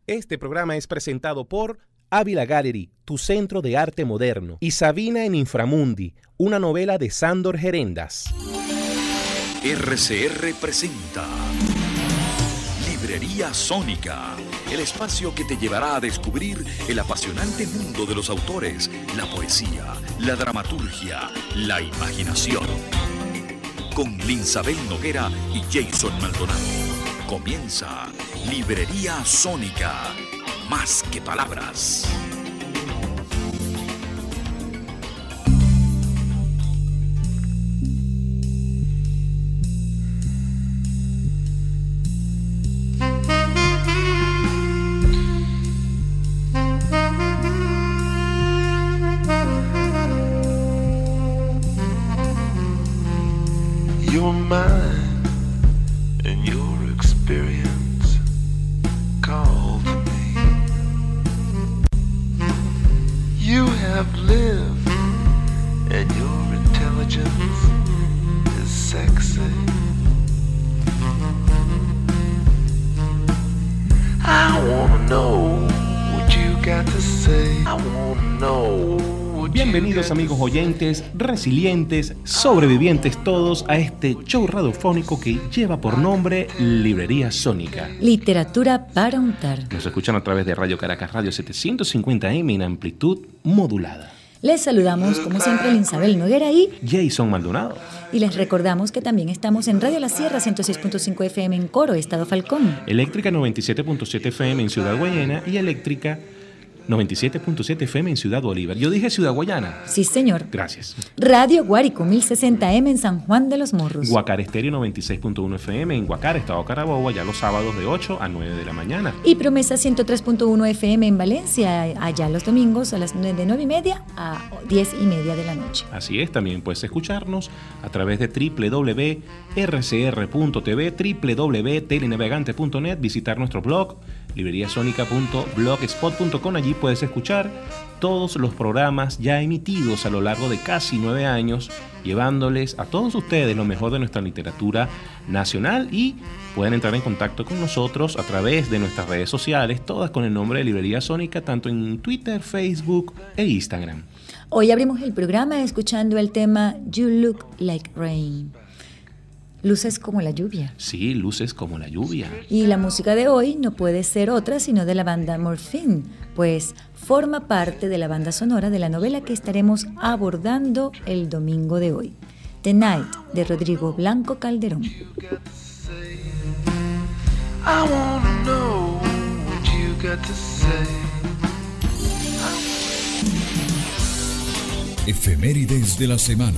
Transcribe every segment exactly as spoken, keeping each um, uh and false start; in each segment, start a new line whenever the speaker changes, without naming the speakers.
Este programa es presentado por Ávila Gallery, tu centro de arte moderno, y Sabina en Inframundi, una novela de Sándor Gerendas.
R C R presenta Librería Sónica, el espacio que te llevará a descubrir el apasionante mundo de los autores, la poesía, la dramaturgia, la imaginación. Con Linsabel Noguera y Jason Maldonado. Comienza Librería Sónica, más que palabras.
You're mine, and your experience called me. You have lived, and your intelligence is sexy. I wanna know what you got to say. I wanna know.
Bienvenidos amigos oyentes, resilientes, sobrevivientes todos a este show radiofónico que lleva por nombre Librería Sónica.
Literatura para untar.
Nos escuchan a través de Radio Caracas Radio setecientos cincuenta eme en amplitud modulada.
Les saludamos como siempre Linsabel Noguera y
Jason Maldonado.
Y les recordamos que también estamos en Radio La Sierra ciento seis punto cinco efe eme en Coro, Estado Falcón.
Eléctrica noventa y siete punto siete efe eme en Ciudad Guayana y Eléctrica noventa y siete punto siete efe eme en Ciudad Bolívar. Yo dije Ciudad Guayana.
Sí, señor.
Gracias.
Radio Guárico mil sesenta eme en San Juan de los Morros.
Guacara Estéreo noventa y seis punto uno efe eme en Guacara, Estado Carabobo, allá los sábados de ocho a nueve de la mañana.
Y Promesa ciento tres punto uno efe eme en Valencia, allá los domingos a las de nueve y media a diez y media de la noche.
Así es, también puedes escucharnos a través de doble u doble u doble u punto erre ce erre punto te ve, doble u doble u doble u punto telenavegante punto net, visitar nuestro blog librería sónica punto blogspot punto com. Allí puedes escuchar todos los programas ya emitidos a lo largo de casi nueve años, llevándoles a todos ustedes lo mejor de nuestra literatura nacional, y pueden entrar en contacto con nosotros a través de nuestras redes sociales, todas con el nombre de Librería Sónica, tanto en Twitter, Facebook e Instagram.
Hoy abrimos el programa escuchando el tema You Look Like Rain. Luces como la lluvia.
Sí, luces como la lluvia.
Y la música de hoy no puede ser otra sino de la banda Morphine, pues forma parte de la banda sonora de la novela que estaremos abordando el domingo de hoy, The Night, de Rodrigo Blanco Calderón.
Efemérides de la semana.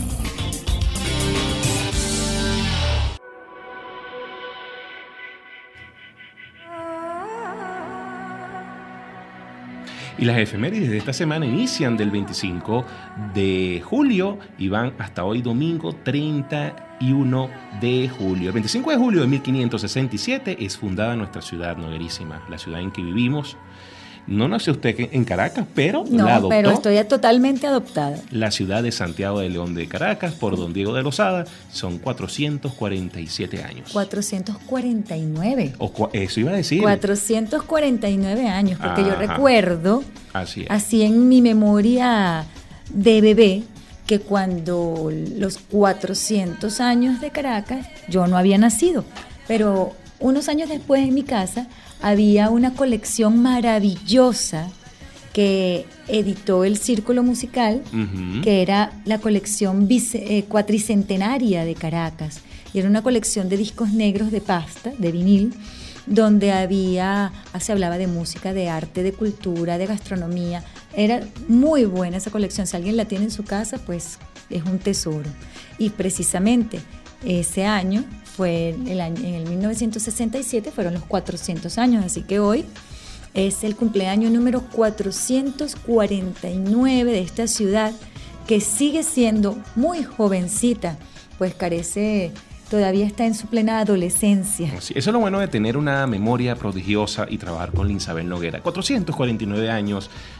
Y las efemérides de esta semana inician del veinticinco de julio y van hasta hoy domingo treinta y uno de julio. El veinticinco de julio de mil quinientos sesenta y siete es fundada nuestra ciudad noguerísima, la ciudad en que vivimos. No nació usted en Caracas, pero
no,
la adoptó.
Pero estoy totalmente adoptada.
La ciudad de Santiago de León de Caracas por don Diego de Lozada. Son cuatrocientos cuarenta y siete años.
cuatrocientos cuarenta y nueve.
O, eso iba a decir.
cuatrocientos cuarenta y nueve años, porque
Ajá.
Yo recuerdo,
así, es.
así en mi memoria de bebé, que cuando los cuatrocientos años de Caracas, yo no había nacido, pero unos años después en mi casa había una colección maravillosa que editó el Círculo Musical, uh-huh. que era la colección bice, eh, cuatricentenaria de Caracas. Y era una colección de discos negros de pasta, de vinil, donde había, se hablaba de música, de arte, de cultura, de gastronomía. Era muy buena esa colección. Si alguien la tiene en su casa, pues es un tesoro. Y precisamente ese año fue el año, en el mil novecientos sesenta y siete, fueron los cuatrocientos años, así que hoy es el cumpleaños número cuatrocientos cuarenta y nueve de esta ciudad, que sigue siendo muy jovencita, pues carece, todavía está en su plena adolescencia.
Sí, eso es lo bueno de tener una memoria prodigiosa y trabajar con Linsabel Noguera. cuatrocientos cuarenta y nueve años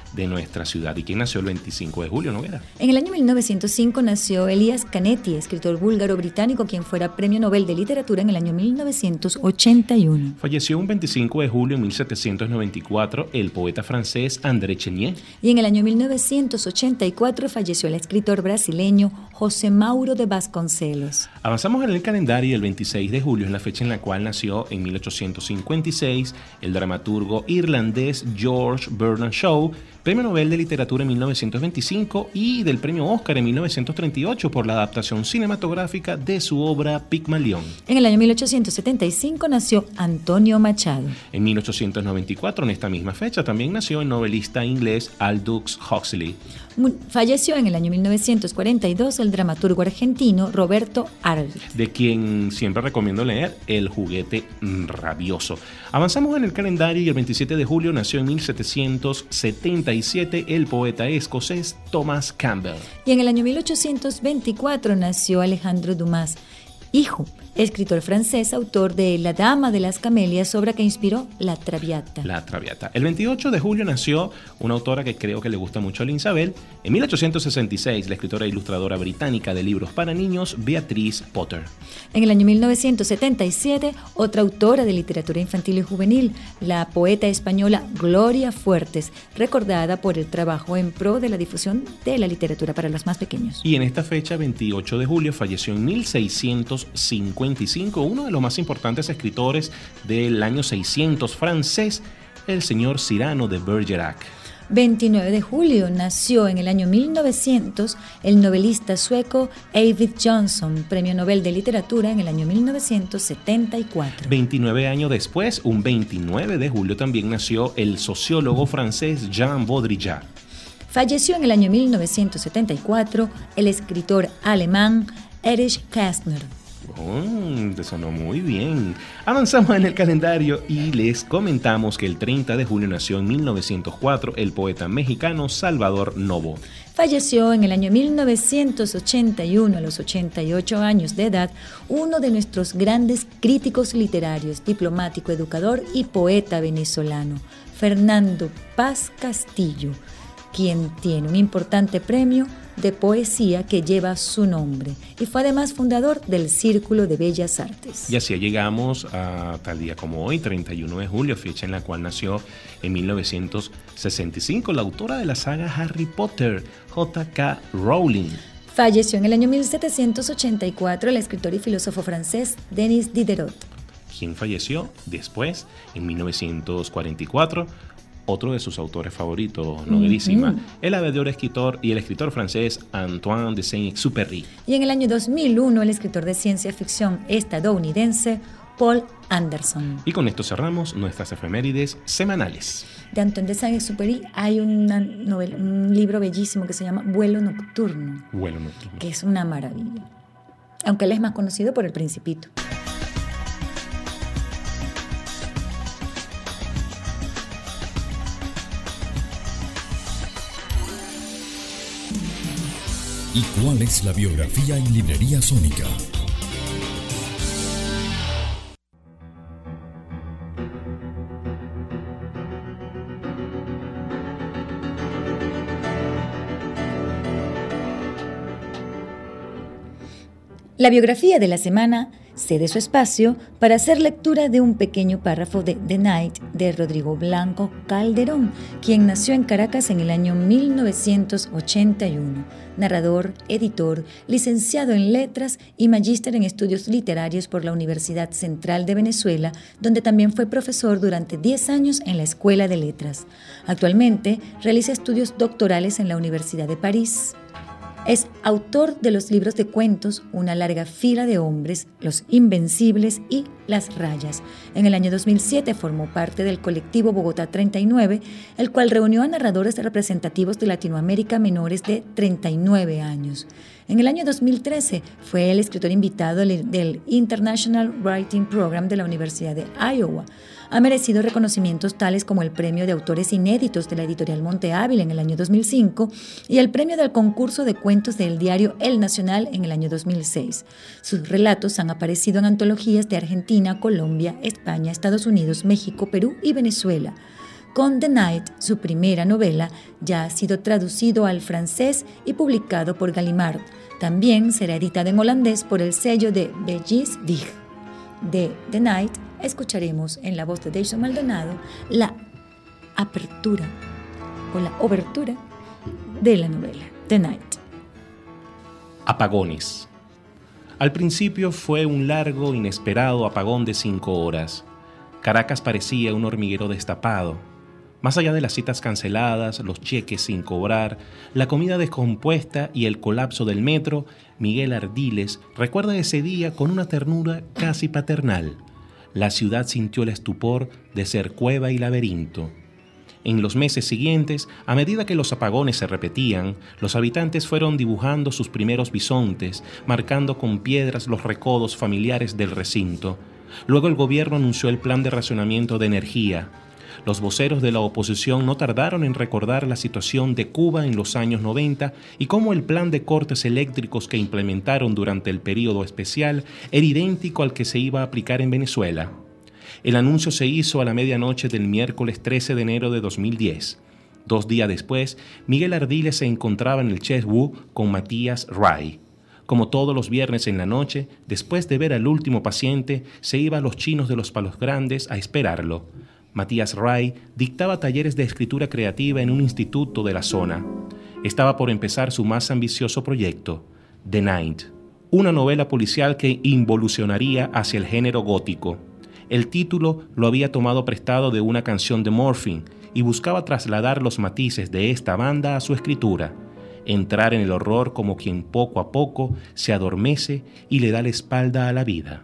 de nuestra ciudad. ¿Y quién nació el veinticinco de julio, Noguera?
En el año mil novecientos cinco nació Elias Canetti, escritor búlgaro-británico, quien fuera Premio Nobel de Literatura en el año mil novecientos ochenta y uno.
Falleció un veinticinco de julio de mil setecientos noventa y cuatro el poeta francés André Chenier.
Y en el año mil novecientos ochenta y cuatro falleció el escritor brasileño José Mauro de Vasconcelos.
Avanzamos en el calendario y el veintiséis de julio es la fecha en la cual nació en mil ochocientos cincuenta y seis el dramaturgo irlandés George Bernard Shaw, Premio Nobel de Literatura en mil novecientos veinticinco y del Premio Oscar en mil novecientos treinta y ocho por la adaptación cinematográfica de su obra Pigmalión.
En el año mil ochocientos setenta y cinco nació Antonio Machado.
En mil ochocientos noventa y cuatro, en esta misma fecha, también nació el novelista inglés Aldous Huxley.
Falleció en el año mil novecientos cuarenta y dos el dramaturgo argentino Roberto Arlt,
de quien siempre recomiendo leer El juguete rabioso. Avanzamos en el calendario y el veintisiete de julio nació en mil setecientos setenta y siete el poeta escocés Thomas Campbell.
Y en el año mil ochocientos veinticuatro nació Alejandro Dumas, hijo, escritor francés, autor de La Dama de las Camelias, obra que inspiró La Traviata.
La Traviata. El veintiocho de julio nació una autora que creo que le gusta mucho a Lynn Isabel. En mil ochocientos sesenta y seis, la escritora e ilustradora británica de libros para niños, Beatrice Potter.
En el año mil novecientos setenta y siete, otra autora de literatura infantil y juvenil, la poeta española Gloria Fuertes, recordada por el trabajo en pro de la difusión de la literatura para los más pequeños.
Y en esta fecha, veintiocho de julio, falleció en mil seiscientos cincuenta y cinco uno de los más importantes escritores del año seiscientos francés, el señor Cyrano de Bergerac.
veintinueve de julio nació en el año mil novecientos el novelista sueco Eyvind Johnson, Premio Nobel de Literatura en el año mil novecientos setenta y cuatro.
veintinueve años después, un veintinueve de julio, también nació el sociólogo francés Jean Baudrillard.
Falleció en el año mil novecientos setenta y cuatro el escritor alemán Erich Kästner.
Oh, te sonó muy bien. Avanzamos en el calendario y les comentamos que el treinta de julio nació en mil novecientos cuatro el poeta mexicano Salvador Novo.
Falleció en el año mil novecientos ochenta y uno, a los ochenta y ocho años de edad, uno de nuestros grandes críticos literarios, diplomático, educador y poeta venezolano, Fernando Paz Castillo, quien tiene un importante premio de poesía que lleva su nombre y fue además fundador del Círculo de Bellas Artes.
Y así llegamos a tal día como hoy, treinta y uno de julio, fecha en la cual nació en mil novecientos sesenta y cinco la autora de la saga Harry Potter, J K Rowling.
Falleció en el año mil setecientos ochenta y cuatro el escritor y filósofo francés Denis Diderot,
quien falleció después, en mil novecientos cuarenta y cuatro, otro de sus autores favoritos, novelísima, mm-hmm. el aviador escritor y el escritor francés Antoine de Saint-Exupéry.
Y en el año dos mil uno, el escritor de ciencia ficción estadounidense Paul Anderson.
Y con esto cerramos nuestras efemérides semanales.
De Antoine de Saint-Exupéry hay una novela, un libro bellísimo que se llama Vuelo Nocturno.
Vuelo Nocturno.
Que es una maravilla. Aunque él es más conocido por El Principito.
¿Y cuál es la biografía en Librería Sónica?
La biografía de la semana cede su espacio para hacer lectura de un pequeño párrafo de The Night de Rodrigo Blanco Calderón, quien nació en Caracas en el año mil novecientos ochenta y uno. Narrador, editor, licenciado en Letras y magíster en Estudios Literarios por la Universidad Central de Venezuela, donde también fue profesor durante diez años en la Escuela de Letras. Actualmente realiza estudios doctorales en la Universidad de París. Es autor de los libros de cuentos Una larga fila de hombres, Los Invencibles y Las Rayas. En el año dos mil siete formó parte del colectivo Bogotá treinta y nueve, el cual reunió a narradores representativos de Latinoamérica menores de treinta y nueve años. En el año dos mil trece fue el escritor invitado del International Writing Program de la Universidad de Iowa. Ha merecido reconocimientos tales como el Premio de Autores Inéditos de la editorial Monte Ávila en el año dos mil cinco y el Premio del Concurso de Cuentos del diario El Nacional en el año dos mil seis. Sus relatos han aparecido en antologías de Argentina, Colombia, España, Estados Unidos, México, Perú y Venezuela. Con The Night, su primera novela, ya ha sido traducido al francés y publicado por Gallimard. También será editada en holandés por el sello de Belgisch Dig. De The Night escucharemos en la voz de Jason Maldonado la apertura o la obertura de la novela The Night.
Apagones. Al principio fue un largo, inesperado apagón de cinco horas. Caracas parecía un hormiguero destapado. Más allá de las citas canceladas, los cheques sin cobrar, la comida descompuesta y el colapso del metro, Miguel Ardiles recuerda ese día con una ternura casi paternal. La ciudad sintió el estupor de ser cueva y laberinto. En los meses siguientes, a medida que los apagones se repetían, los habitantes fueron dibujando sus primeros bisontes, marcando con piedras los recodos familiares del recinto. Luego el gobierno anunció el plan de racionamiento de energía. Los voceros de la oposición no tardaron en recordar la situación de Cuba en los años noventa y cómo el plan de cortes eléctricos que implementaron durante el período especial era idéntico al que se iba a aplicar en Venezuela. El anuncio se hizo a la medianoche del miércoles trece de enero de dos mil diez. Dos días después, Miguel Ardiles se encontraba en el Chess-Wu con Matías Ray. Como todos los viernes en la noche, después de ver al último paciente, se iba a los chinos de los Palos Grandes a esperarlo. Matías Ray dictaba talleres de escritura creativa en un instituto de la zona. Estaba por empezar su más ambicioso proyecto, The Night, una novela policial que involucionaría hacia el género gótico. El título lo había tomado prestado de una canción de Morphine y buscaba trasladar los matices de esta banda a su escritura, entrar en el horror como quien poco a poco se adormece y le da la espalda a la vida.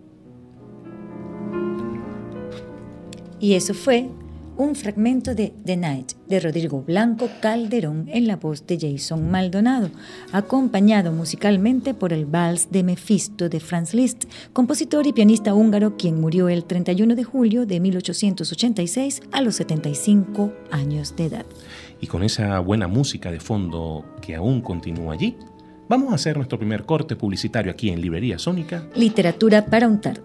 Y eso fue un fragmento de The Night de Rodrigo Blanco Calderón en la voz de Jason Maldonado, acompañado musicalmente por el Vals de Mefisto de Franz Liszt, compositor y pianista húngaro quien murió el treinta y uno de julio de mil ochocientos ochenta y seis a los setenta y cinco años de edad.
Y con esa buena música de fondo que aún continúa allí, vamos a hacer nuestro primer corte publicitario aquí en Librería Sónica.
Literatura para untar.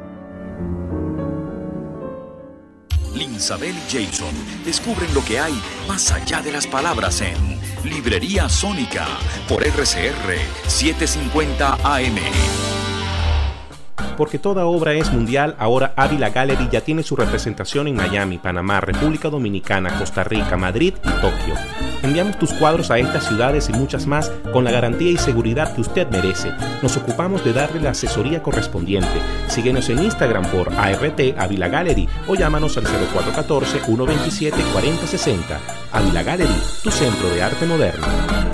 Linsabel y Jason descubren lo que hay más allá de las palabras en Librería Sónica por R C R setecientos cincuenta A M.
Porque toda obra es mundial, ahora Ávila Gallery ya tiene su representación en Miami, Panamá, República Dominicana, Costa Rica, Madrid y Tokio. Enviamos tus cuadros a estas ciudades y muchas más con la garantía y seguridad que usted merece. Nos ocupamos de darle la asesoría correspondiente. Síguenos en Instagram por A R T Ávila Gallery o llámanos al cero cuatro uno cuatro, uno dos siete, cuatro cero seis cero. Ávila Gallery, tu centro de arte moderno.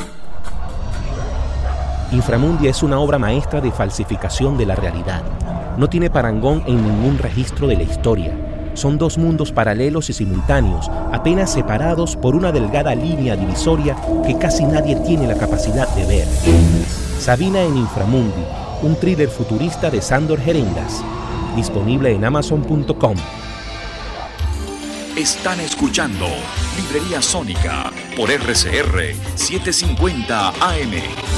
Inframundia es una obra maestra de falsificación de la realidad. No tiene parangón en ningún registro de la historia. Son dos mundos paralelos y simultáneos, apenas separados por una delgada línea divisoria que casi nadie tiene la capacidad de ver. Sabina en Inframundi, un thriller futurista de Sándor Herendas. Disponible en amazon punto com.
Están escuchando Librería Sónica por R C R setecientos cincuenta A M.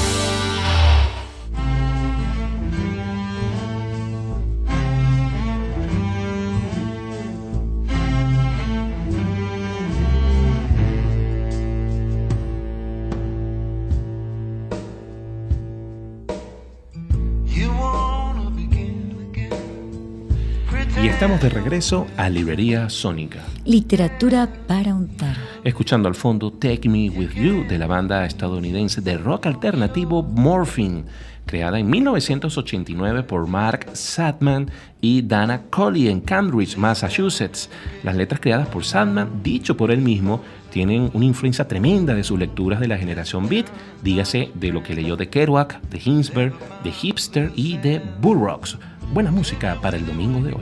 Y estamos de regreso a Librería Sónica.
Literatura para untar.
Escuchando al fondo Take Me With You de la banda estadounidense de rock alternativo Morphine, creada en mil novecientos ochenta y nueve por Mark Sadman y Dana Colley en Cambridge, Massachusetts. Las letras creadas por Sadman, dicho por él mismo, tienen una influencia tremenda de sus lecturas de la generación beat, dígase de lo que leyó de Kerouac, de Ginsberg, de Hipster y de Burroughs. Buena música para el domingo de hoy.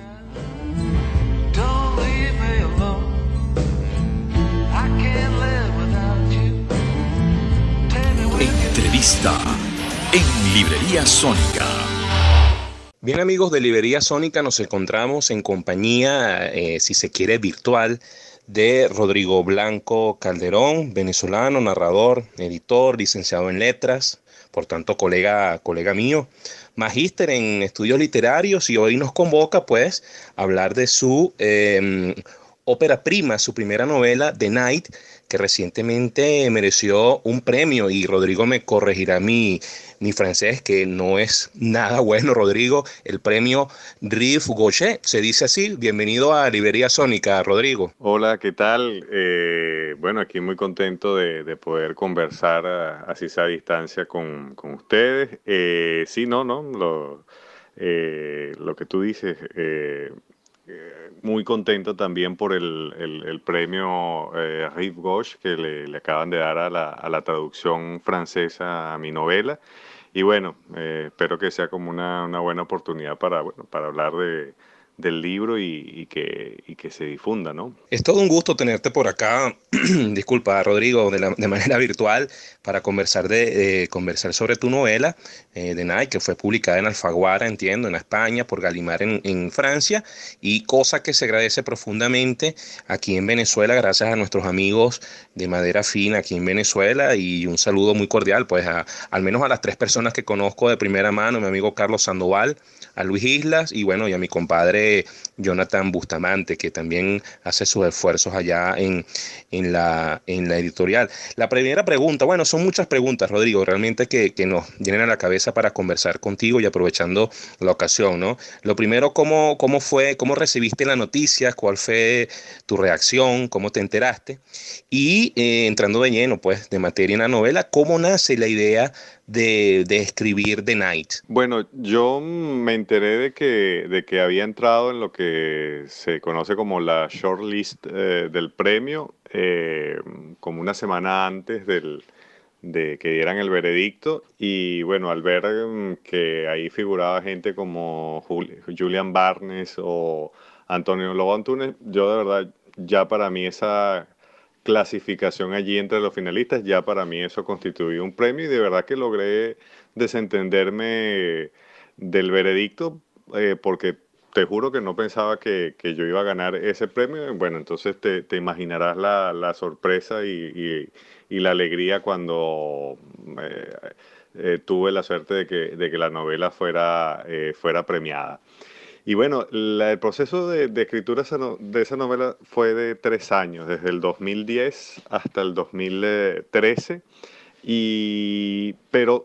Entrevista en Librería Sónica.
Bien, amigos de Librería Sónica, nos encontramos en compañía, eh, si se quiere, virtual de Rodrigo Blanco Calderón, venezolano, narrador, editor, licenciado en letras, por tanto colega, colega mío, magíster en estudios literarios, y hoy nos convoca pues a hablar de su eh, ópera prima, su primera novela, The Night, que recientemente mereció un premio, y Rodrigo me corregirá mi, mi francés, que no es nada bueno, Rodrigo, el premio Rive Gaucher, se dice así. Bienvenido a Librería Sónica, Rodrigo.
Hola, ¿qué tal? Eh, bueno, aquí muy contento de, de poder conversar a- así sea a distancia con, con ustedes. Eh, sí, no, no, lo, eh, lo que tú dices, eh, eh, muy contento también por el, el- el premio eh, Rive Gauche que le, le acaban de dar a la, a la traducción francesa a mi novela. Y bueno, eh, espero que sea como una, una buena oportunidad para, bueno, para hablar de, del libro y, y que, y que se difunda, ¿no?
Es todo un gusto tenerte por acá, disculpa, Rodrigo, de, la- de manera virtual para conversar, de, eh, conversar sobre tu novela, eh, The Night, que fue publicada en Alfaguara, entiendo, en España, por Gallimard en, en Francia, y cosa que se agradece profundamente aquí en Venezuela, gracias a nuestros amigos de Madera Fina aquí en Venezuela, y un saludo muy cordial, pues a, al menos a las tres personas que conozco de primera mano, mi amigo Carlos Sandoval, a Luis Islas, y bueno, y a mi compadre Jonathan Bustamante, que también hace sus esfuerzos allá en, en, la, en la editorial. La primera pregunta, bueno, son muchas preguntas, Rodrigo, realmente que, que nos vienen a la cabeza para conversar contigo y aprovechando la ocasión, ¿no? Lo primero, ¿cómo, cómo fue, cómo recibiste la noticia? ¿Cuál fue tu reacción? ¿Cómo te enteraste? Y eh, entrando de lleno, pues, de materia en la novela, ¿cómo nace la idea de, de escribir The Night?
Bueno, yo me enteré de que, de que había entrado en lo que se conoce como la shortlist eh, del premio, eh, como una semana antes del, de que dieran el veredicto. Y bueno, al ver mm, que ahí figuraba gente como Jul- Julian Barnes o Antonio Lobo Antunes, yo de verdad, ya para mí esa clasificación allí entre los finalistas, ya para mí eso constituía un premio, y de verdad que logré desentenderme del veredicto, eh, porque te juro que no pensaba que, que yo iba a ganar ese premio. Bueno, entonces te, te imaginarás la, la sorpresa y, y- y la alegría cuando eh, eh, tuve la suerte de que, de que la novela fuera, eh, fuera premiada. Y bueno, la- el proceso de, de escritura esa no- de esa novela fue de tres años, desde el dos mil diez hasta el dos mil trece, y, pero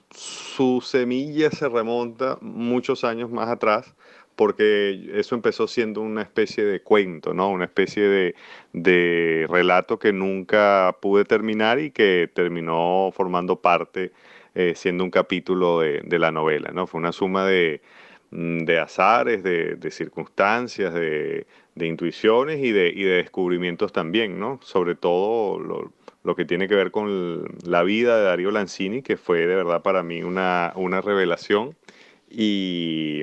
su semilla se remonta muchos años más atrás, porque eso empezó siendo una especie de cuento, ¿no? Una especie de, de relato que nunca pude terminar y que terminó formando parte, eh, siendo un capítulo de, de la novela, ¿no? Fue una suma de, mm, de azares, de, de circunstancias, de, de intuiciones y de, y de descubrimientos también, ¿no? Sobre todo lo, lo que tiene que ver con la vida de Darío Lanzini, que fue de verdad para mí una, una revelación. Y,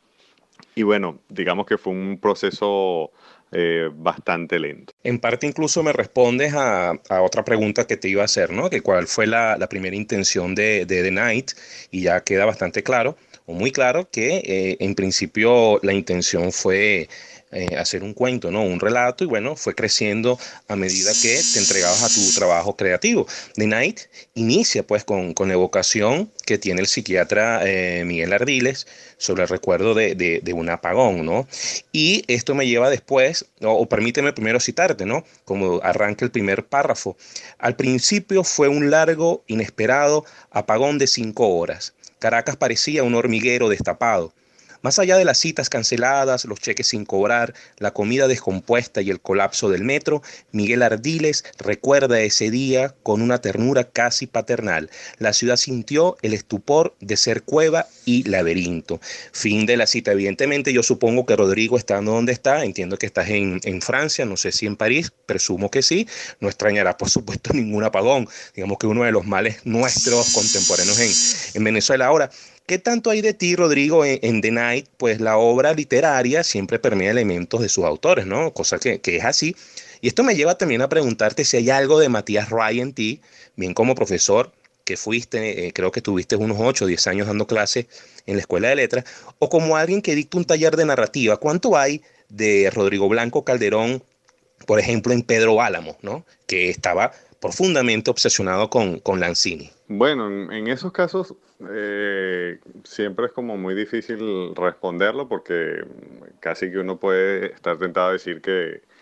y bueno, digamos que fue un proceso eh, bastante lento.
En parte incluso me respondes a, a otra pregunta que te iba a hacer, ¿no? Que cuál fue la, la primera intención de, de The Night, y ya queda bastante claro, o muy claro, que eh, en principio la intención fue eh, hacer un cuento, ¿no? Un relato, y bueno, fue creciendo a medida que te entregabas a tu trabajo creativo. The Night inicia pues con, con la evocación que tiene el psiquiatra eh, Miguel Ardiles sobre el recuerdo de, de, de un apagón, ¿no? Y esto me lleva después, o, o permíteme primero citarte, ¿no? Como arranca el primer párrafo. Al principio fue un largo, inesperado apagón de cinco horas. Caracas parecía un hormiguero destapado. Más allá de las citas canceladas, los cheques sin cobrar, la comida descompuesta y el colapso del metro, Miguel Ardiles recuerda ese día con una ternura casi paternal. La ciudad sintió el estupor de ser cueva y laberinto. Fin de la cita. Evidentemente, yo supongo que Rodrigo, estando donde está, entiendo que estás en, en Francia, no sé si en París, presumo que sí, no extrañará, por supuesto, ningún apagón. Digamos que uno de los males nuestros contemporáneos en, en Venezuela. Ahora, ¿qué tanto hay de ti, Rodrigo, en, en The Night? Pues la obra literaria siempre permea elementos de sus autores, ¿no? Cosa que, que es así. Y esto me lleva también a preguntarte si hay algo de Matías Ray en ti, bien como profesor, que fuiste, eh, creo que tuviste unos ocho o diez años dando clases en la Escuela de Letras, o como alguien que dicta un taller de narrativa. ¿Cuánto hay de Rodrigo Blanco Calderón, por ejemplo, en Pedro Álamo, ¿no? Que estaba profundamente obsesionado con, con Lanzini?
Bueno, en, en esos casos eh, siempre es como muy difícil responderlo, porque casi que uno puede estar tentado a decir que,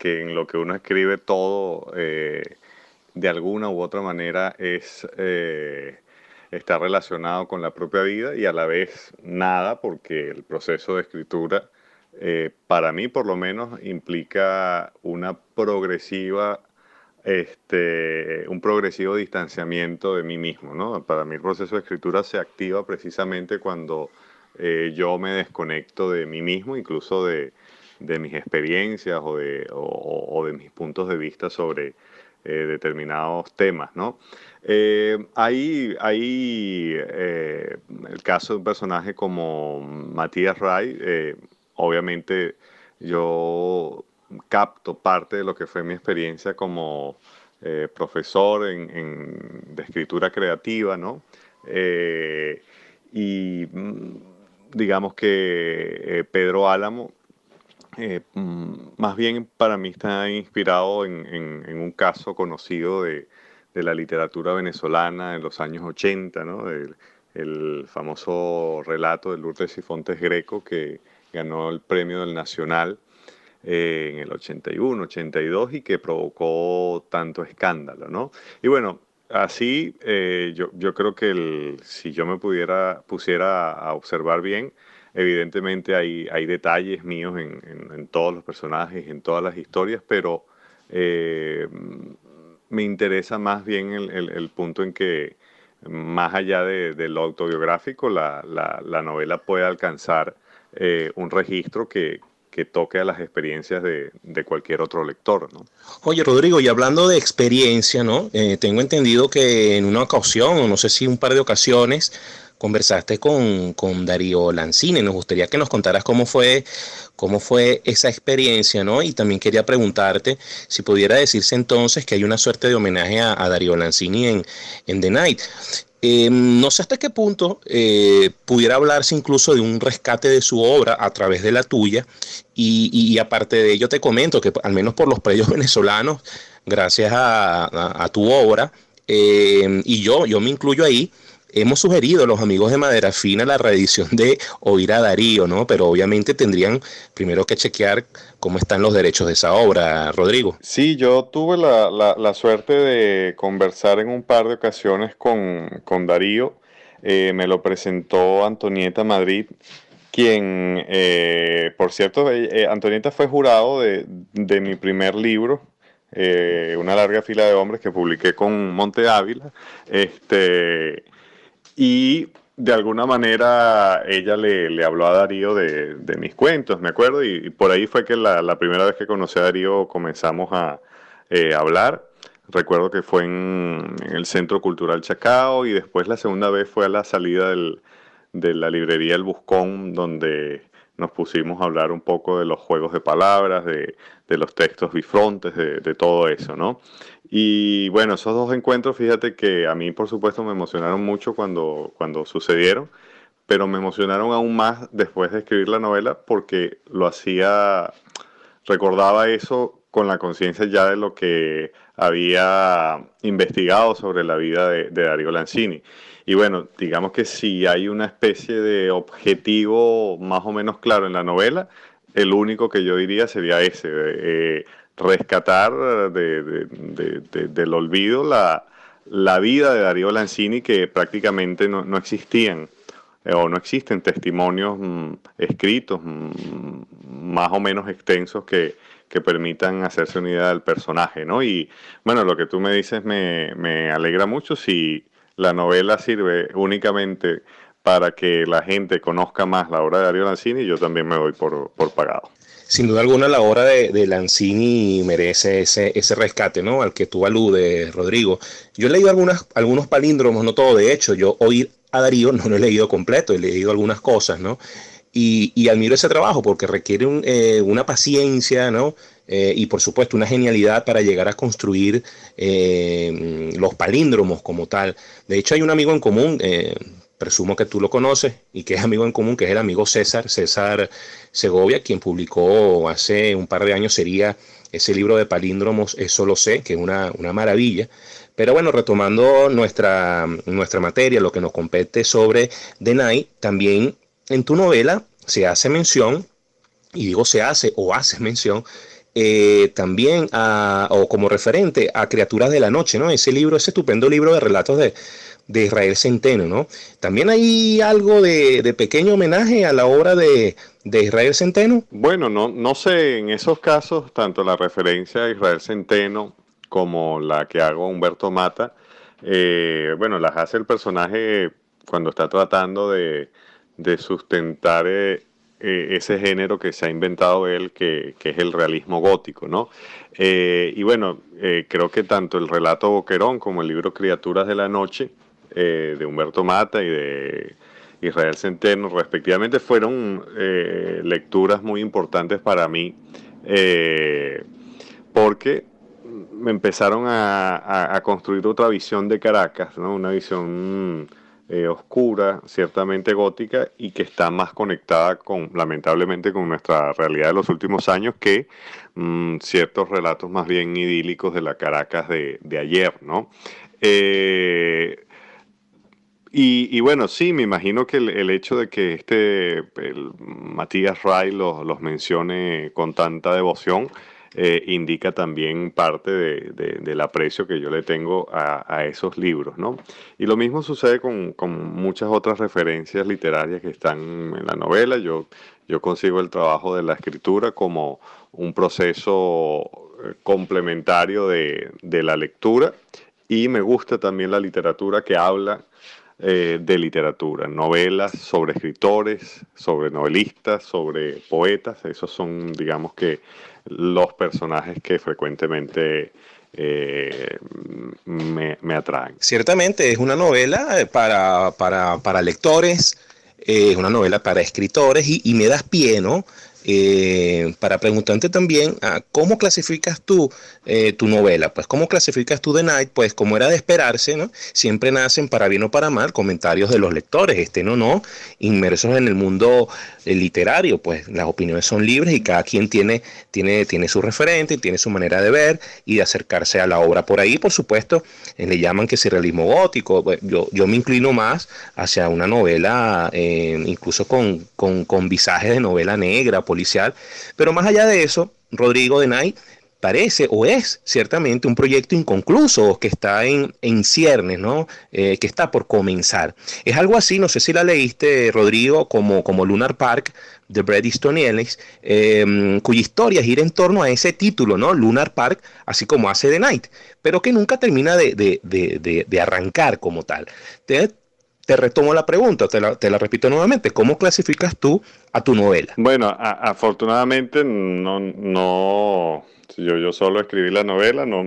que en lo que uno escribe todo, eh, de alguna u otra manera, es eh, está relacionado con la propia vida y a la vez nada, porque el proceso de escritura, eh, para mí por lo menos, implica una progresiva, este, un progresivo distanciamiento de mí mismo, ¿no? Para mí el proceso de escritura se activa precisamente cuando eh, yo me desconecto de mí mismo, incluso de, de mis experiencias o de, o, o de mis puntos de vista sobre eh, determinados temas, ¿no? Eh, hay hay eh, el caso de un personaje como Matías Ray. Eh, obviamente yo capto parte de lo que fue mi experiencia como eh, profesor en, en, de escritura creativa, ¿no? Eh, y digamos que eh, Pedro Álamo, eh, más bien para mí está inspirado en, en, en un caso conocido de, de la literatura venezolana en los años ochenta, ¿no? El, el famoso relato de Lourdes Sifontes Greco, que ganó el premio del Nacional eh, en el ochenta y uno, ochenta y dos, y que provocó tanto escándalo, ¿no? Y bueno, así eh, yo, yo creo que el, si yo me pudiera, pusiera a observar bien, evidentemente hay, hay detalles míos en, en, en todos los personajes, en todas las historias, pero eh, me interesa más bien el, el, el punto en que, más allá de, de lo autobiográfico, la, la, la novela puede alcanzar eh, un registro que, que toque a las experiencias de, de cualquier otro lector, ¿no?
Oye, Rodrigo, y hablando de experiencia, ¿no? Eh, tengo entendido que en una ocasión, o no sé si un par de ocasiones, conversaste con, con Darío Lanzini. Nos gustaría que nos contaras cómo fue, cómo fue esa experiencia, ¿no? Y también quería preguntarte si pudiera decirse entonces que hay una suerte de homenaje a, a Darío Lanzini en, en The Night. Eh, no sé hasta qué punto eh, pudiera hablarse incluso de un rescate de su obra a través de la tuya, y, y, y aparte de ello te comento que al menos por los predios venezolanos, gracias a, a, a tu obra, eh, y yo, yo me incluyo ahí, hemos sugerido a los amigos de Madera Fina la reedición de Oír a Darío, ¿no? Pero obviamente tendrían primero que chequear cómo están los derechos de esa obra, Rodrigo.
Sí, yo tuve la, la, la suerte de conversar en un par de ocasiones con, con Darío. Eh, me lo presentó Antonieta Madrid, quien, eh, por cierto, eh, Antonieta fue jurado de, de mi primer libro, eh, Una larga fila de hombres, que publiqué con Monte Ávila. Este... Y de alguna manera ella le, le habló a Darío de, de mis cuentos, me acuerdo, y, y por ahí fue que la, la primera vez que conocí a Darío comenzamos a eh, hablar. Recuerdo que fue en, en el Centro Cultural Chacao, y después la segunda vez fue a la salida del, de la librería El Buscón, donde nos pusimos a hablar un poco de los juegos de palabras, de, de los textos bifrontes, de, de todo eso, ¿no? Y bueno, esos dos encuentros, fíjate que a mí, por supuesto, me emocionaron mucho cuando, cuando sucedieron, pero me emocionaron aún más después de escribir la novela, porque lo hacía, recordaba eso con la conciencia ya de lo que había investigado sobre la vida de, de Darío Lanzini. Y bueno, digamos que si hay una especie de objetivo más o menos claro en la novela, el único que yo diría sería ese, eh, rescatar de, de, de, de, del olvido la, la vida de Darío Lanzini, que prácticamente no, no existían eh, o no existen testimonios mmm, escritos mmm, más o menos extensos que, que permitan hacerse una idea del personaje, ¿no? Y bueno, lo que tú me dices me, me alegra mucho. Si la novela sirve únicamente para que la gente conozca más la obra de Darío Lanzini, yo también me doy por, por pagado.
Sin duda alguna la obra de, de Lanzini merece ese, ese rescate, ¿no? Al que tú aludes, Rodrigo. Yo he leído algunas, algunos palíndromos, no todo, de hecho. Yo Oír a Darío no lo he leído completo, he leído algunas cosas, ¿no? Y, y admiro ese trabajo porque requiere un, eh, una paciencia, ¿no? Eh, y por supuesto una genialidad para llegar a construir eh, los palíndromos como tal. De hecho hay un amigo en común, eh, presumo que tú lo conoces, y que es amigo en común, que es el amigo César, César Segovia, quien publicó hace un par de años sería ese libro de palíndromos, Eso lo sé, que es una, una maravilla. Pero bueno, retomando nuestra, nuestra materia, lo que nos compete sobre The Night, también en tu novela se hace mención, y digo se hace o haces mención, eh, también a, o como referente a Criaturas de la Noche, ¿no? Ese libro, ese estupendo libro de relatos de, de Israel Centeno, ¿no? También hay algo de, de pequeño homenaje a la obra de, de Israel Centeno.
Bueno, no, no sé, en esos casos, tanto la referencia a Israel Centeno como la que hago a Humberto Mata, eh, bueno, las hace el personaje cuando está tratando de, de sustentar eh, eh, ese género que se ha inventado él, que, que es el realismo gótico, ¿no? Eh, y bueno, eh, creo que tanto el relato Boquerón como el libro Criaturas de la Noche, eh, de Humberto Mata y de Israel Centeno, respectivamente, fueron eh, lecturas muy importantes para mí, eh, porque me empezaron a, a, a construir otra visión de Caracas, ¿no? Una visión eh, oscura, ciertamente gótica, y que está más conectada, con, lamentablemente, con nuestra realidad de los últimos años que mmm, ciertos relatos más bien idílicos de la Caracas de, de ayer, ¿no? Eh, Y, y bueno, sí, me imagino que el, el hecho de que este el Matías Ray los, los mencione con tanta devoción eh, indica también parte de, de, del aprecio que yo le tengo a, a esos libros, ¿no? Y lo mismo sucede con, con muchas otras referencias literarias que están en la novela. Yo, yo consigo el trabajo de la escritura como un proceso complementario de, de la lectura, y me gusta también la literatura que habla Eh, de literatura, novelas sobre escritores, sobre novelistas, sobre poetas. Esos son, digamos que, los personajes que frecuentemente eh, me, me atraen.
Ciertamente es una novela para, para, para lectores, es eh, una novela para escritores, y, y me das pie, ¿no? Eh, para preguntarte también, ah, ¿cómo clasificas tú eh, tu novela? Pues, ¿cómo clasificas tú The Night? Pues, como era de esperarse, ¿no? Siempre nacen, para bien o para mal, comentarios de los lectores, estén o no inmersos en el mundo eh, literario. Pues las opiniones son libres y cada quien tiene, tiene, tiene su referente, tiene su manera de ver y de acercarse a la obra. Por ahí, por supuesto, eh, le llaman que si realismo gótico. Yo, yo me inclino más hacia una novela, eh, incluso con, con, con visajes de novela negra, policial, pero más allá de eso, Rodrigo, The Night parece o es ciertamente un proyecto inconcluso que está en, en ciernes, ¿no? Eh, que está por comenzar. Es algo así, no sé si la leíste, Rodrigo, como, como Lunar Park de Bret Easton Ellis, eh, cuya historia gira en torno a ese título, ¿no? Lunar Park, así como hace The Night, pero que nunca termina de, de, de, de, de arrancar como tal. Te, Te retomo la pregunta, te la, te la repito nuevamente. ¿Cómo clasificas tú a tu novela?
Bueno, a, afortunadamente no, no yo, yo solo escribí la novela, no,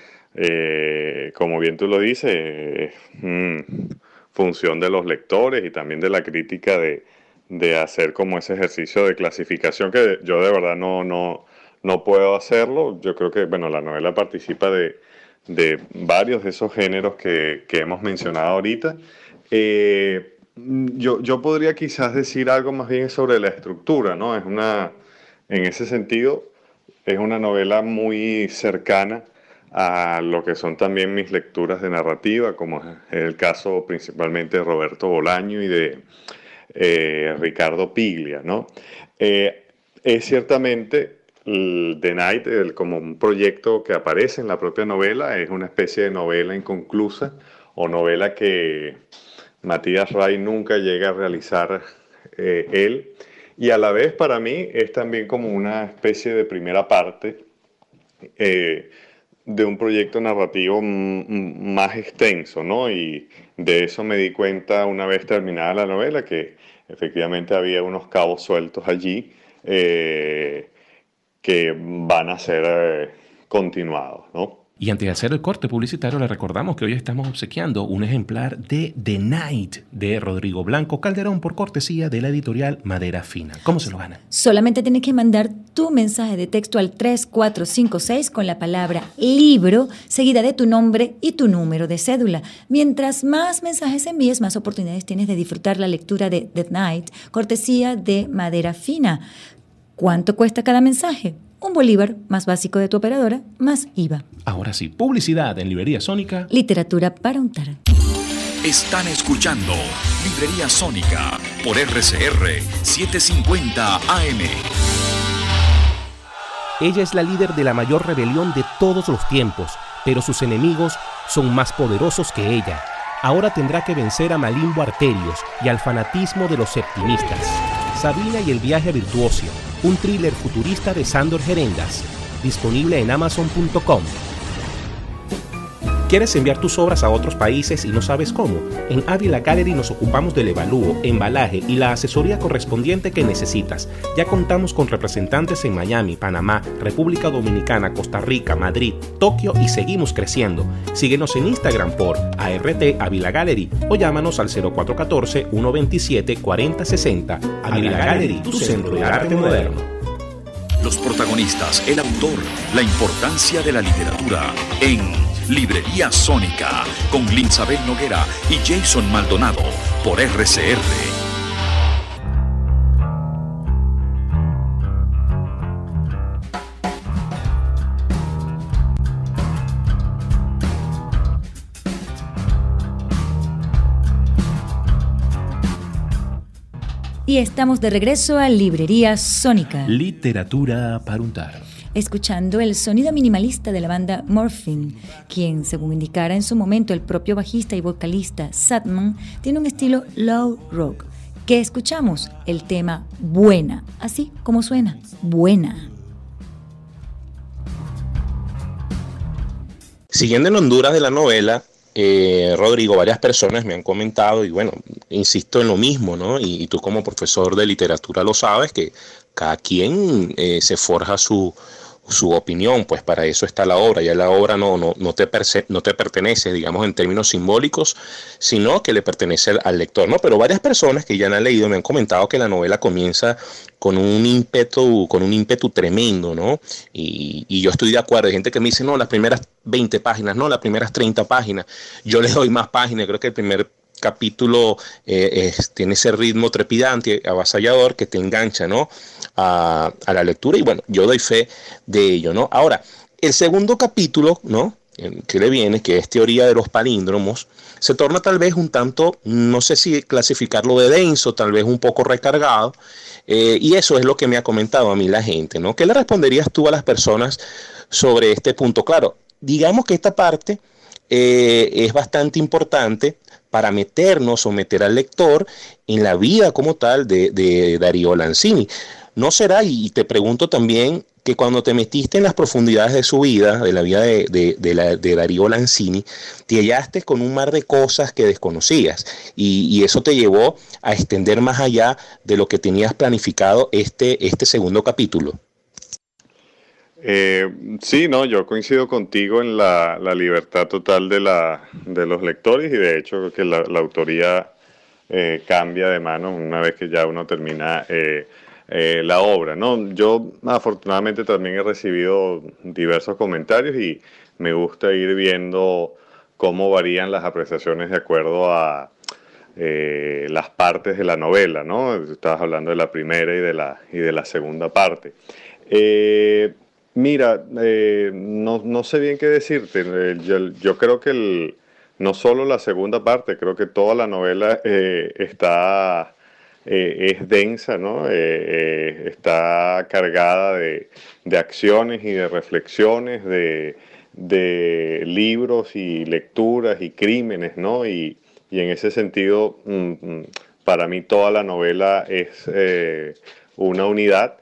eh, como bien tú lo dices, eh, mm, función de los lectores y también de la crítica de, de hacer como ese ejercicio de clasificación que yo de verdad no, no, no puedo hacerlo. Yo creo que, bueno, la novela participa de, de varios de esos géneros que, que hemos mencionado ahorita. Eh, yo, yo podría quizás decir algo más bien sobre la estructura, ¿no? Es una, en ese sentido, es una novela muy cercana a lo que son también mis lecturas de narrativa, como es el caso principalmente de Roberto Bolaño y de eh, Ricardo Piglia, ¿no? Eh, es ciertamente el The Night, el, como un proyecto que aparece en la propia novela, es una especie de novela inconclusa o novela que Matías Ray nunca llega a realizar eh, él, y a la vez para mí es también como una especie de primera parte eh, de un proyecto narrativo m- más extenso, ¿no? Y de eso me di cuenta una vez terminada la novela, que efectivamente había unos cabos sueltos allí eh, que van a ser eh, continuados, ¿no?
Y antes de hacer el corte publicitario, le recordamos que hoy estamos obsequiando un ejemplar de The Night de Rodrigo Blanco Calderón por cortesía de la editorial Madera Fina. ¿Cómo se lo gana?
Solamente tienes que mandar tu mensaje de texto al tres cuatro cinco seis con la palabra libro, seguida de tu nombre y tu número de cédula. Mientras más mensajes envíes, más oportunidades tienes de disfrutar la lectura de The Night, cortesía de Madera Fina. ¿Cuánto cuesta cada mensaje? Un bolívar más básico de tu operadora, más I V A.
Ahora sí, publicidad en Librería Sónica.
Literatura para untar.
Están escuchando Librería Sónica por R C R setecientos cincuenta A M.
Ella es la líder de la mayor rebelión de todos los tiempos, pero sus enemigos son más poderosos que ella. Ahora tendrá que vencer a Malimbo Arterios y al fanatismo de los septimistas. Sabina y el viaje a Virtuosio, un thriller futurista de Sándor Gerendas, disponible en amazon punto com. ¿Quieres enviar tus obras a otros países y no sabes cómo? En Ávila Gallery nos ocupamos del evalúo, embalaje y la asesoría correspondiente que necesitas. Ya contamos con representantes en Miami, Panamá, República Dominicana, Costa Rica, Madrid, Tokio y seguimos creciendo. Síguenos en Instagram por A R T Ávila Gallery o llámanos al cero cuatro uno cuatro, uno dos siete, cuatro cero seis cero. Ávila Gallery, tu centro de arte moderno.
Los protagonistas, el autor, la importancia de la literatura en Librería Sónica con Linsabel Noguera y Jason Maldonado por R C R.
Y estamos de regreso a Librería Sónica.
Literatura para untar.
Escuchando el sonido minimalista de la banda Morphine, quien, según indicara en su momento el propio bajista y vocalista Satman, tiene un estilo low rock. ¿Qué escuchamos? El tema Buena, así como suena, Buena.
Siguiendo en Honduras de la novela, eh, Rodrigo, varias personas me han comentado, y bueno, insisto en lo mismo, ¿no? Y, y tú como profesor de literatura lo sabes, que cada quien eh, se forja su, su opinión, pues para eso está la obra. Ya la obra no, no, no, te, perce, no te pertenece, digamos, en términos simbólicos, sino que le pertenece al, al lector, ¿no? Pero varias personas que ya la han leído me han comentado que la novela comienza con un ímpetu, con un ímpetu tremendo, ¿no? Y, y yo estoy de acuerdo. Hay gente que me dice, no, las primeras veinte páginas, no, las primeras treinta páginas. Yo le doy más páginas. Creo que el primer capítulo eh, es, tiene ese ritmo trepidante, avasallador, que te engancha, ¿no? A, a la lectura, y bueno, yo doy fe de ello, ¿no? Ahora, el segundo capítulo, ¿no? Que le viene, que es teoría de los palíndromos, se torna tal vez un tanto, no sé si clasificarlo de denso, tal vez un poco recargado, eh, y eso es lo que me ha comentado a mí la gente, ¿no? ¿Qué le responderías tú a las personas sobre este punto? Claro, digamos que esta parte eh, es bastante importante para meternos o meter al lector en la vida como tal de, de Darío Lanzini. ¿No será, y te pregunto también, que cuando te metiste en las profundidades de su vida, de la vida de, de, de, la, de Darío Lanzini, te hallaste con un mar de cosas que desconocías, y, y eso te llevó a extender más allá de lo que tenías planificado este, este segundo capítulo?
Eh, sí, no, yo coincido contigo en la, la libertad total de, la, de los lectores, y de hecho que la, la autoría eh, cambia de mano una vez que ya uno termina eh, eh, la obra, ¿no? Yo afortunadamente también he recibido diversos comentarios y me gusta ir viendo cómo varían las apreciaciones de acuerdo a eh, las partes de la novela, ¿no? Estabas hablando de la primera y de la, y de la segunda parte. Eh, Mira, eh, no, no sé bien qué decirte. Eh, yo, yo creo que el, no solo la segunda parte, creo que toda la novela eh, está, eh, es densa, ¿no? Eh, eh, está cargada de, de acciones y de reflexiones, de, de libros y lecturas y crímenes, ¿no? Y, y en ese sentido, mm, para mí toda la novela es eh, una unidad.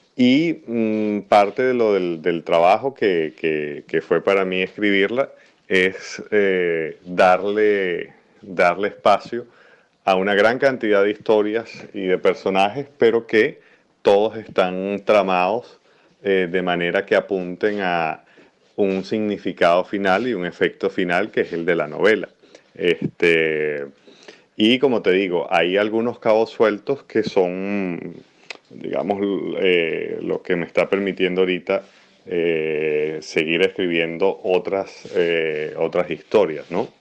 Y mmm, parte de lo del, del trabajo que, que, que fue para mí escribirla es eh, darle, darle espacio a una gran cantidad de historias y de personajes, pero que todos están tramados eh, de manera que apunten a un significado final y un efecto final, que es el de la novela. Este, y como te digo, hay algunos cabos sueltos que son, digamos, eh, lo que me está permitiendo ahorita eh, seguir escribiendo otras, eh, otras historias, ¿no?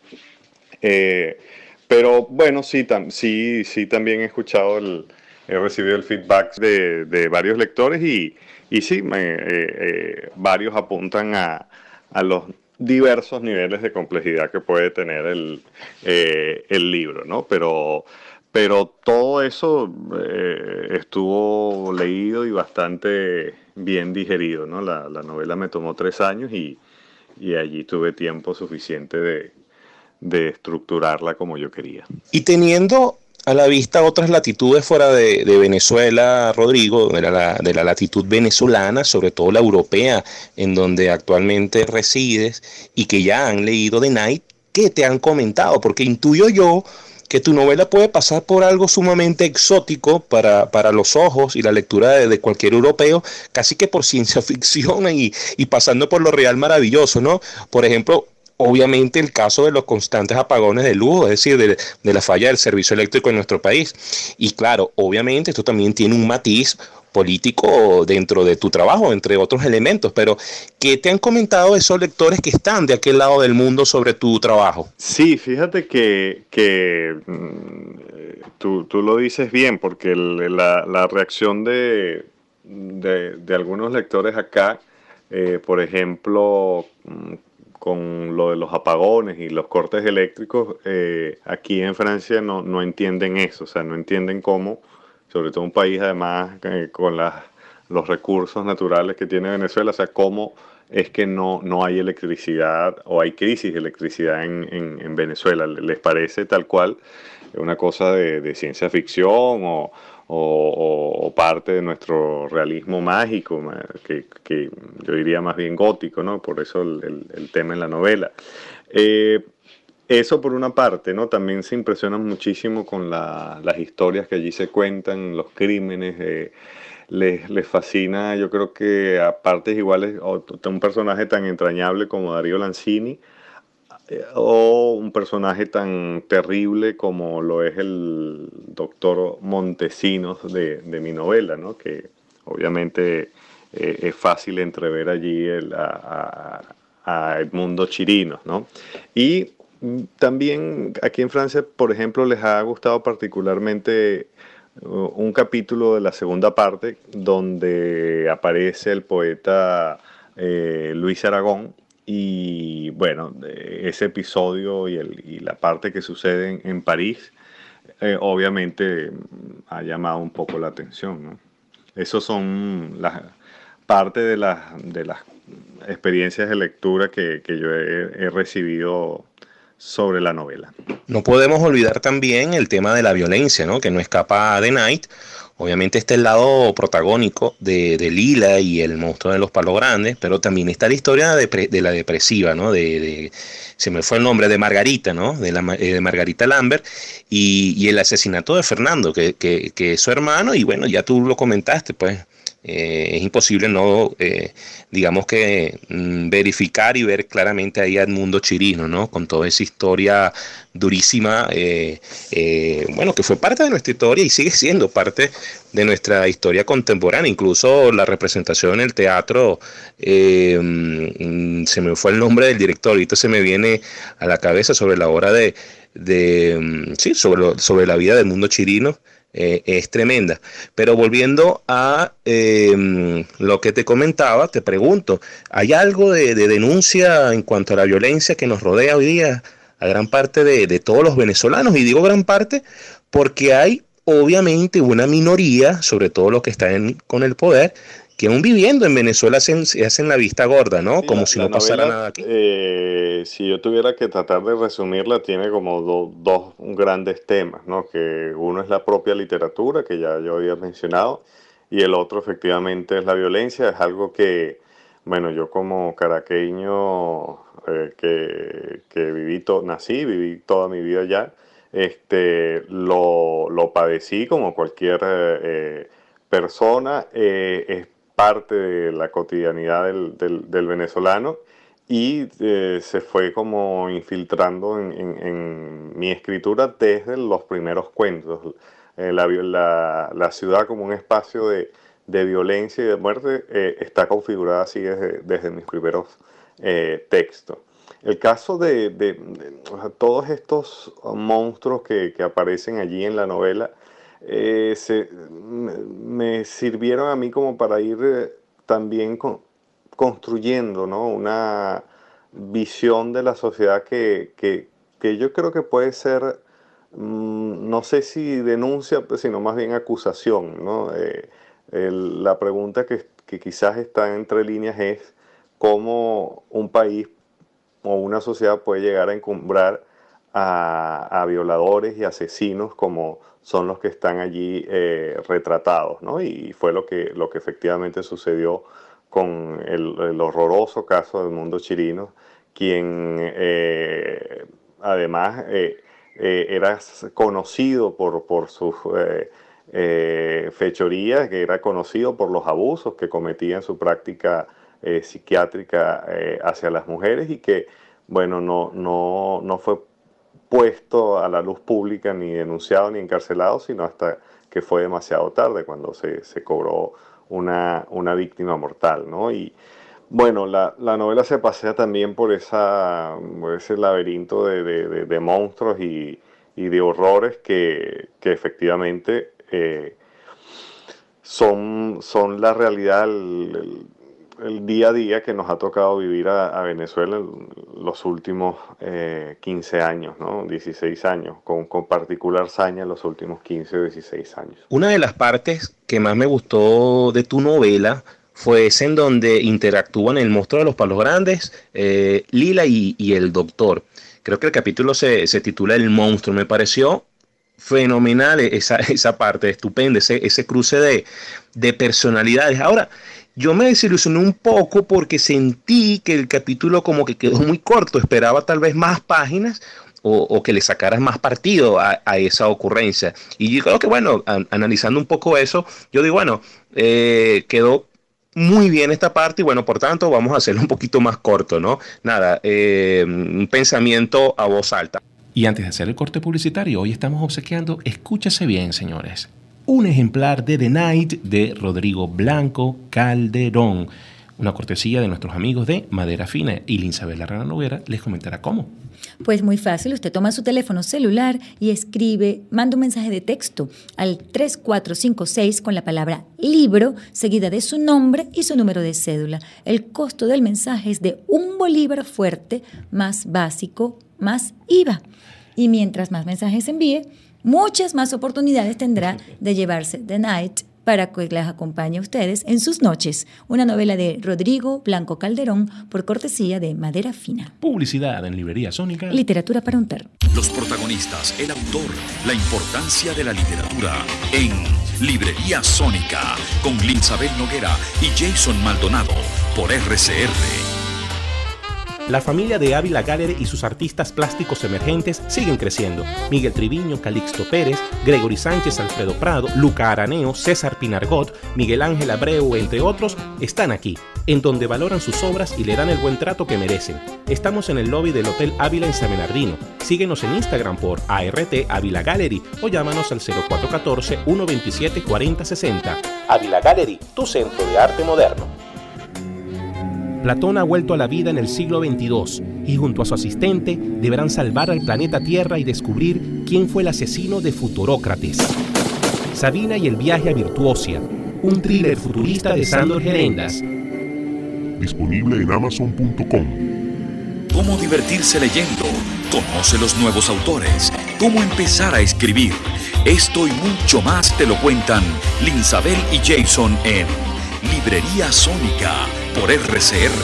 Eh, pero bueno, sí, tam, sí, sí también he escuchado, el, he recibido el feedback de, de varios lectores y, y sí, me, eh, eh, varios apuntan a, a los diversos niveles de complejidad que puede tener el, eh, el libro, ¿no? Pero... Pero todo eso eh, estuvo leído y bastante bien digerido, ¿no? La, la novela me tomó tres años y, y allí tuve tiempo suficiente de, de estructurarla como yo quería.
Y teniendo a la vista otras latitudes fuera de, de Venezuela, Rodrigo, de la, de la latitud venezolana, sobre todo la europea, en donde actualmente resides, y que ya han leído The Night, ¿qué te han comentado? Porque intuyo yo que tu novela puede pasar por algo sumamente exótico para, para los ojos y la lectura de, de cualquier europeo, casi que por ciencia ficción y, y pasando por lo real maravilloso, ¿no? Por ejemplo, obviamente el caso de los constantes apagones de luz, es decir, de, de la falla del servicio eléctrico en nuestro país. Y claro, obviamente esto también tiene un matiz político dentro de tu trabajo, entre otros elementos, pero ¿qué te han comentado esos lectores que están de aquel lado del mundo sobre tu trabajo?
Sí, fíjate que, que mm, tú, tú lo dices bien, porque el- la, la reacción de, de, de algunos lectores acá, eh, por ejemplo, mm, con lo de los apagones y los cortes eléctricos, eh, aquí en Francia no, no entienden eso, o sea, no entienden cómo, sobre todo un país además eh, con las, los recursos naturales que tiene Venezuela, o sea, cómo es que no, no hay electricidad o hay crisis de electricidad en, en, en Venezuela. ¿Les parece tal cual una cosa de, de ciencia ficción o, o, o parte de nuestro realismo mágico, ma- que, que yo diría más bien gótico, ¿no? Por eso el, el- el tema en la novela. Eh, Eso por una parte, ¿no? También se impresionan muchísimo con la- las historias que allí se cuentan, los crímenes. Eh, les, les fascina, yo creo que a partes iguales, o t- un personaje tan entrañable como Darío Lanzini, eh, o un personaje tan terrible como lo es el doctor Montesinos de, de mi novela, ¿no? Que obviamente eh, es fácil entrever allí el- a, a- a Edmundo Chirinos, ¿no? Y mm, también aquí en Francia, por ejemplo, les ha gustado particularmente uh, un capítulo de la segunda parte donde aparece el poeta eh, Luis Aragón y bueno, de ese episodio y, el- y la parte que sucede en, en París, eh, obviamente mm, ha llamado un poco la atención, ¿no? Esos son las parte de las, de las experiencias de lectura que, que yo he, he recibido sobre la novela.
No podemos olvidar también el tema de la violencia, ¿no? Que no escapa a The Night. Obviamente está el lado protagónico de, de Lila y el monstruo de los palos grandes, pero también está la historia de, de la depresiva, ¿no? De, de- se me fue el nombre de Margarita, ¿no? De, la, eh, de Margarita Lambert y, y el asesinato de Fernando, que, que, que es su hermano, y bueno, ya tú lo comentaste, pues eh, es imposible no, eh, digamos que mm, verificar y ver claramente ahí a Edmundo Chirino, ¿no? Con toda esa historia durísima, eh, eh, bueno, que fue parte de nuestra historia y sigue siendo parte de nuestra historia contemporánea, incluso la representación en el teatro, eh, mm, se me fue el nombre del director, ahorita se me viene a la cabeza sobre la obra de, de mm, sí, sobre, lo- sobre la vida del Mundo Chirino, eh, es tremenda. Pero volviendo a eh, lo que te comentaba, te pregunto, ¿hay algo de, de denuncia en cuanto a la violencia que nos rodea hoy día a gran parte de, de todos los venezolanos? Y digo gran parte porque hay obviamente una minoría, sobre todo los que están con el poder, que aún viviendo en Venezuela hacen, se hacen la vista gorda, ¿no?
Sí,
Como
la,
si
la
no pasara
novela,
nada aquí.
eh, si yo tuviera que tratar de resumirla, tiene como do- dos grandes temas, ¿no? Que uno es la propia literatura, que ya yo había mencionado, y el otro efectivamente es la violencia. Es algo que, bueno, yo como caraqueño eh, que, que viví, to- nací, viví toda mi vida allá, este, lo, lo padecí como cualquier eh, eh, persona. Eh, es parte de la cotidianidad del, del- del venezolano y eh, se fue como infiltrando en, en- en mi escritura desde los primeros cuentos. Eh, la, vi- la- la ciudad como un espacio de, de violencia y de muerte eh, está configurada así desde, desde mis primeros eh, textos. El caso de, de- de, o sea, todos estos monstruos que, que aparecen allí en la novela eh, se- me, me sirvieron a mí como para ir eh, también con- construyendo, ¿no? Una visión de la sociedad que, que- que yo creo que puede ser, mm, no sé si denuncia, pues, sino más bien acusación, ¿no? Eh, el, la pregunta que, que quizás está entre líneas es cómo un país o una sociedad puede llegar a encumbrar a, a violadores y asesinos como son los que están allí eh, retratados, ¿no? Y fue lo que, lo que efectivamente sucedió con el, el horroroso caso de Edmundo Chirinos, quien eh, además eh, eh, era conocido por, por sus eh, eh, fechorías, que era conocido por los abusos que cometía en su práctica eh, psiquiátrica eh, hacia las mujeres, y que, bueno, no, no, no fue puesto a la luz pública, ni denunciado, ni encarcelado, sino hasta que fue demasiado tarde, cuando se, se cobró una, una víctima mortal, ¿no? Y bueno, la, la novela se pasea también por, esa, por ese laberinto de, de, de, de monstruos y, y de horrores que, que efectivamente eh, son, son la realidad, el, el, el día a día que nos ha tocado vivir a, a Venezuela en los últimos eh, quince años, ¿no? dieciséis años, con, con particular saña en los últimos quince o dieciséis años.
Una de las partes que más me gustó de tu novela fue esa en donde interactúan el monstruo de los palos grandes, eh, Lila y, y el doctor. Creo que el capítulo se, se titula El monstruo. Me pareció fenomenal esa, esa parte, estupenda, ese, ese cruce de, de personalidades. Ahora, yo me desilusioné un poco porque sentí que el capítulo como que quedó muy corto. Esperaba tal vez más páginas o, o que le sacaras más partido a, a esa ocurrencia. Y yo creo que, bueno, a, analizando un poco eso, yo digo, bueno, eh, quedó muy bien esta parte y, bueno, por tanto, vamos a hacerlo un poquito más corto, ¿no? Nada, eh, un pensamiento a voz alta.
Y antes de hacer el corte publicitario, hoy estamos obsequiando, escúchese bien, señores, un ejemplar de The Night de Rodrigo Blanco Calderón, una cortesía de nuestros amigos de Madera Fina, y Linsabel Larrana Noguera les comentará cómo.
Pues muy fácil, usted toma su teléfono celular y escribe, manda un mensaje de texto al tres cuatro cinco seis con la palabra libro, seguida de su nombre y su número de cédula. El costo del mensaje es de un bolívar fuerte, más básico, más I V A. Y mientras más mensajes envíe, muchas más oportunidades tendrá de llevarse The Night para que les acompañe a ustedes en sus noches. Una novela de Rodrigo Blanco Calderón por cortesía de Madera Fina.
Publicidad en Librería Sónica.
Literatura para untar.
Los protagonistas, el autor, la importancia de la literatura en Librería Sónica con Linsabel Noguera y Jason Maldonado por R C R.
La familia de Ávila Gallery y sus artistas plásticos emergentes siguen creciendo. Miguel Triviño, Calixto Pérez, Gregory Sánchez, Alfredo Prado, Luca Araneo, César Pinargot, Miguel Ángel Abreu, entre otros, están aquí, en donde valoran sus obras y le dan el buen trato que merecen. Estamos en el lobby del Hotel Ávila en San Bernardino. Síguenos en Instagram por A R T Ávila Gallery o llámanos al cero cuatro uno cuatro, uno dos siete, cuatro cero seis cero. Ávila Gallery, tu centro de arte moderno. Platón ha vuelto a la vida en el siglo veintidós y junto a su asistente deberán salvar al planeta Tierra y descubrir quién fue el asesino de Futurócrates. Sabina y el viaje a Virtuosia, un thriller futurista de Sándor Gerendas.
Disponible en amazon punto com.
Cómo divertirse leyendo, conoce los nuevos autores, cómo empezar a escribir. Esto y mucho más te lo cuentan Linsabel y Jason en Librería Sónica por R C R.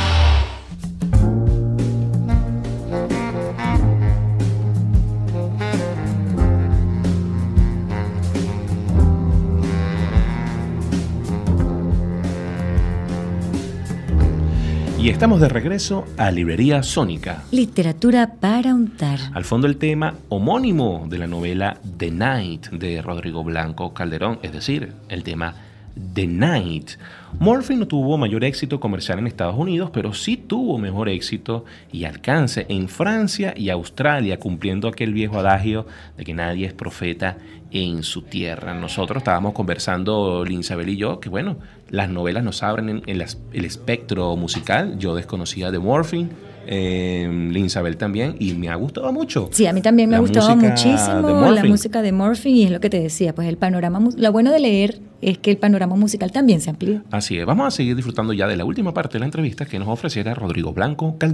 Y estamos de regreso a Librería Sónica.
Literatura para untar.
Al fondo el tema homónimo de la novela The Night de Rodrigo Blanco Calderón, es decir, el tema The Night. Morphine no tuvo mayor éxito comercial en Estados Unidos, pero sí tuvo mejor éxito y alcance en Francia y Australia, cumpliendo aquel viejo adagio de que nadie es profeta en su tierra. Nosotros estábamos conversando, Linsabel y yo, que bueno, las novelas nos abren en, en las, el espectro musical. Yo desconocía de Morphine, eh, Linsabel también, y me ha gustado mucho.
Sí, a mí también me ha gustado muchísimo la música de Morphine, y es lo que te decía, pues el panorama, lo bueno de leer es que el panorama musical también se amplía.
Así es, vamos a seguir disfrutando ya de la última parte de la entrevista que nos ofreciera Rodrigo Blanco Calderón.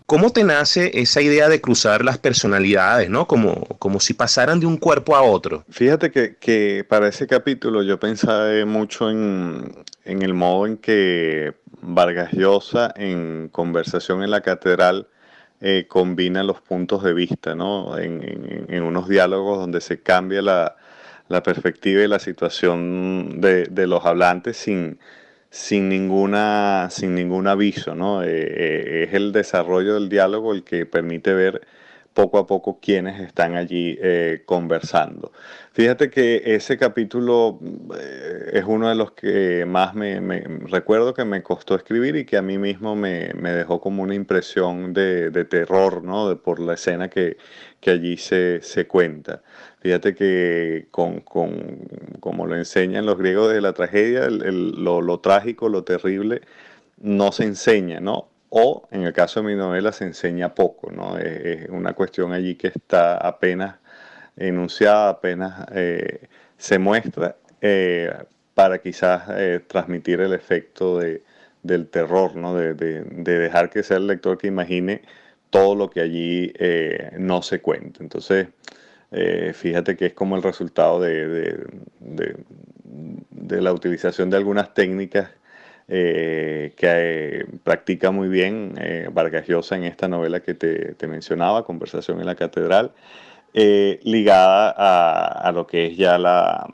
¿Cómo te nace esa idea de cruzar las personalidades, ¿no? Como, como si pasaran de un cuerpo a otro.
Fíjate que, que para ese capítulo yo pensaba mucho en, en el modo en que Vargas Llosa en Conversación en la Catedral eh, combina los puntos de vista, ¿no? En, en- en unos diálogos donde se cambia la, la perspectiva y la situación de, de los hablantes sin, sin ninguna, sin ningún aviso, ¿no? Eh, eh, es el desarrollo del diálogo el que permite ver poco a poco quiénes están allí eh, conversando. Fíjate que ese capítulo eh, es uno de los que más me, me- recuerdo que me costó escribir y que a mí mismo me, me dejó como una impresión de, de terror, ¿no? De, por la escena que, que allí se, se cuenta. Fíjate que con, con- como lo enseñan los griegos de la tragedia, el- el- lo, lo trágico, lo terrible, no se enseña, ¿no? O en el caso de mi novela se enseña poco, ¿no? Es, es una cuestión allí que está apenas enunciada, apenas eh, se muestra eh, para quizás eh, transmitir el efecto de, del terror, ¿no? De, de- de dejar que sea el lector que imagine todo lo que allí eh, no se cuenta. Entonces, eh, fíjate que es como el resultado de, de- de- de la utilización de algunas técnicas eh, que eh, practica muy bien eh, Vargas Llosa en esta novela que te, te mencionaba, Conversación en la Catedral, eh, ligada a, a lo que es ya la,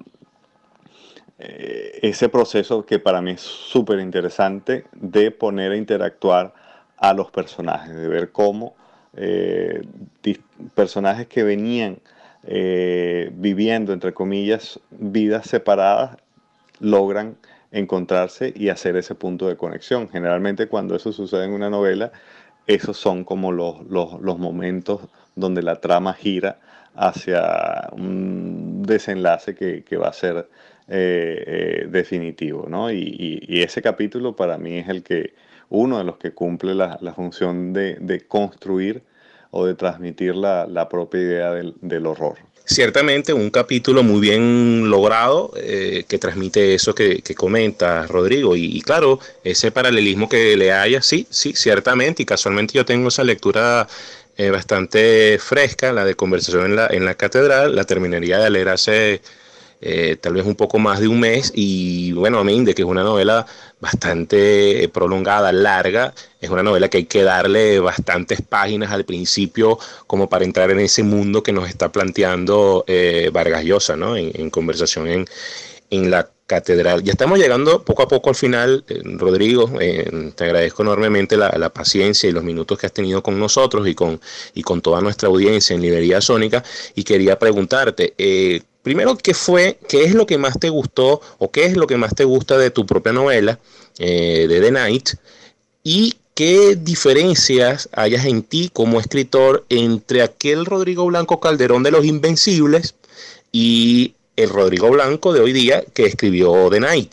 eh, ese proceso que para mí es súper interesante de poner a interactuar a los personajes, de ver cómo eh, dis- personajes que venían eh, viviendo, entre comillas, vidas separadas, logran encontrarse y hacer ese punto de conexión. Generalmente cuando eso sucede en una novela, esos son como los, los, los momentos donde la trama gira hacia un desenlace que, que va a ser eh, eh, definitivo, ¿no? Y, y- y ese capítulo para mí es el que, uno de los que cumple la, la función de, de construir o de transmitir la, la propia idea del, del horror.
Ciertamente un capítulo muy bien logrado eh, que transmite eso que, que comenta Rodrigo y, y claro, ese paralelismo que le haya, sí, sí, ciertamente y casualmente yo tengo esa lectura eh, bastante fresca, la de Conversación en la, en la Catedral, la terminaría de leer hace eh, tal vez un poco más de un mes y bueno, a mí de que es una novela bastante prolongada, larga, es una novela que hay que darle bastantes páginas al principio como para entrar en ese mundo que nos está planteando eh, Vargas Llosa, ¿no? En, en Conversación en, en la Catedral. Ya estamos llegando poco a poco al final, eh, Rodrigo, eh, te agradezco enormemente la, la, paciencia y los minutos que has tenido con nosotros y con, y con toda nuestra audiencia en Librería Sónica y quería preguntarte, eh, primero, ¿qué fue, qué es lo que más te gustó o qué es lo que más te gusta de tu propia novela, eh, de The Night? ¿Y qué diferencias hayas en ti como escritor entre aquel Rodrigo Blanco Calderón de Los Invencibles y el Rodrigo Blanco de hoy día que escribió The Night?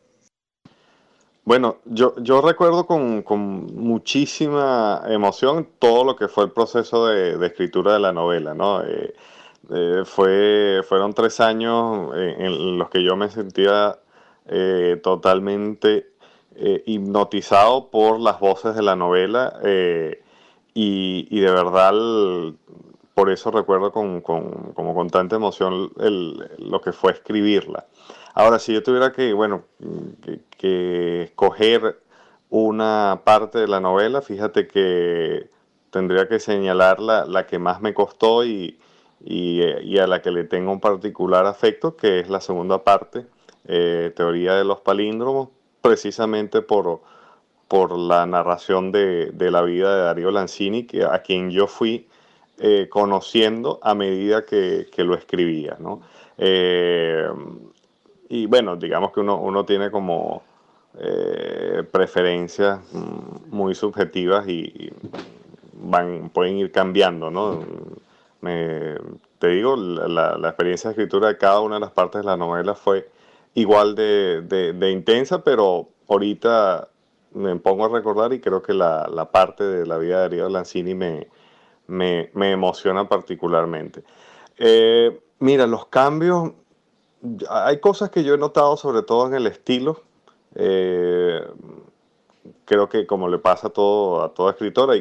Bueno, yo, yo recuerdo con, con muchísima emoción todo lo que fue el proceso de, de escritura de la novela, ¿no? Eh, eh, fue, fueron tres años en, en los que yo me sentía eh, totalmente eh, hipnotizado por las voces de la novela eh, y, y de verdad el- por eso recuerdo con, con- como con tanta emoción el- lo que fue escribirla. Ahora, si yo tuviera que, bueno, que, que escoger una parte de la novela, fíjate que tendría que señalar la, la que más me costó y, y, eh, y a la que le tengo un particular afecto, que es la segunda parte, eh, Teoría de los Palíndromos, precisamente por, por la narración de, de la vida de Darío Lanzini, que, a quien yo fui eh, conociendo a medida que, que lo escribía, ¿no? Eh, y bueno, digamos que uno, uno tiene como eh, preferencias mm, muy subjetivas y, y van, pueden ir cambiando, ¿no? Me, te digo, la, la- la experiencia de escritura de cada una de las partes de la novela fue igual de, de- de intensa, pero ahorita me pongo a recordar y creo que la, la parte de la vida de Darío Lanzini me, me, me emociona particularmente. Eh, mira, los cambios, hay cosas que yo he notado sobre todo en el estilo. Eh, Creo que como le pasa a todo, a toda escritora, hay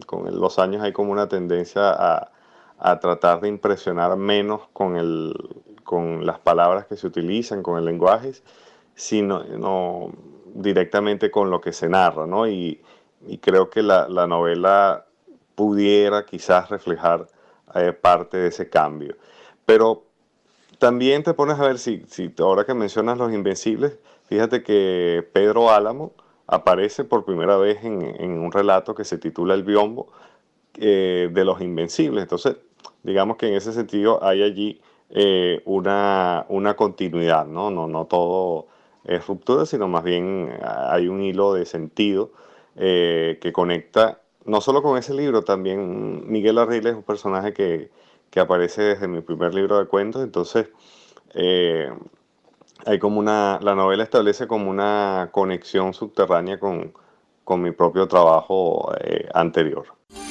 con el- los años hay como una tendencia a, a tratar de impresionar menos con, el, con las palabras que se utilizan, con el lenguaje, sino no, directamente con lo que se narra, ¿no? Y, y creo que la, la novela pudiera quizás reflejar eh, parte de ese cambio. Pero también te pones a ver, si, si ahora que mencionas Los Invencibles, fíjate que Pedro Álamo aparece por primera vez en, en un relato que se titula El Biombo, eh, de Los Invencibles. Entonces, digamos que en ese sentido hay allí eh, una, una continuidad, ¿no? No, no todo es ruptura, sino más bien hay un hilo de sentido eh, que conecta no solo con ese libro, también Miguel Arriles es un personaje que, que aparece desde mi primer libro de cuentos. Entonces, eh, hay como una, la novela establece como una conexión subterránea con, con mi propio trabajo eh, anterior.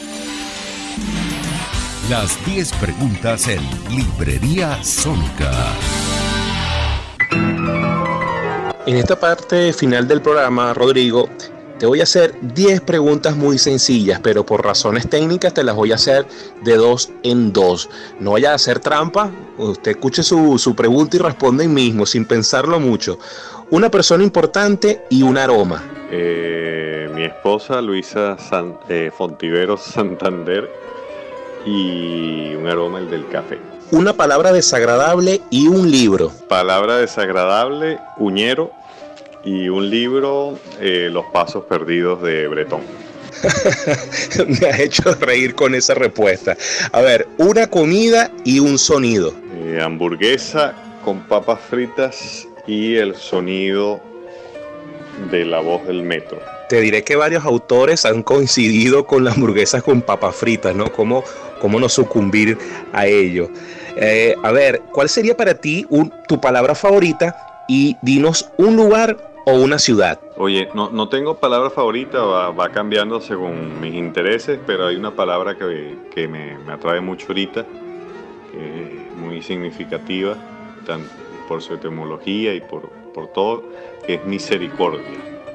Las diez preguntas en Librería Sónica.
En esta parte final del programa, Rodrigo, te voy a hacer diez preguntas muy sencillas, pero por razones técnicas te las voy a hacer de dos en dos. No vaya a hacer trampa, usted escuche su, su pregunta y responde ahí mismo, sin pensarlo mucho. Una persona importante y un aroma.
Eh, mi esposa Luisa San, eh, Fontiveros Santander, y un aroma, el del café.
Una palabra desagradable y un libro.
Palabra desagradable, uñero, y un libro, eh, Los Pasos Perdidos de Bretón.
Me has hecho reír con esa respuesta. A ver, una comida y un sonido.
Eh, hamburguesa con papas fritas y el sonido de la voz del metro.
Te diré que varios autores han coincidido con las hamburguesas con papas fritas, ¿no? ¿Cómo, cómo no sucumbir a ello? Eh, a ver, ¿cuál sería para ti un, tu palabra favorita? Y dinos un lugar o una ciudad.
Oye, no, no tengo palabra favorita, va, va cambiando según mis intereses, pero hay una palabra que, que me, me atrae mucho ahorita, que es muy significativa, tanto por su etimología y por, por todo, que es misericordia.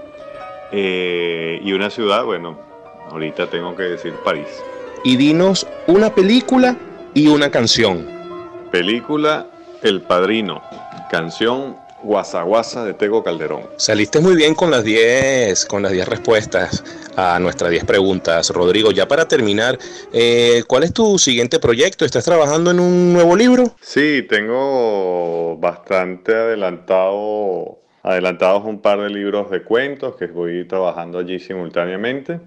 Eh, y una ciudad, bueno, ahorita tengo que decir París.
Y dinos una película y una canción.
Película, El Padrino. Canción, Guasa Guasa de Tego Calderón.
Saliste muy bien con las diez con las diez respuestas a nuestras diez preguntas, Rodrigo. Ya para terminar, eh, ¿cuál es tu siguiente proyecto? ¿Estás trabajando en un nuevo libro?
Sí, tengo bastante adelantado, adelantados un par de libros de cuentos que voy trabajando allí simultáneamente,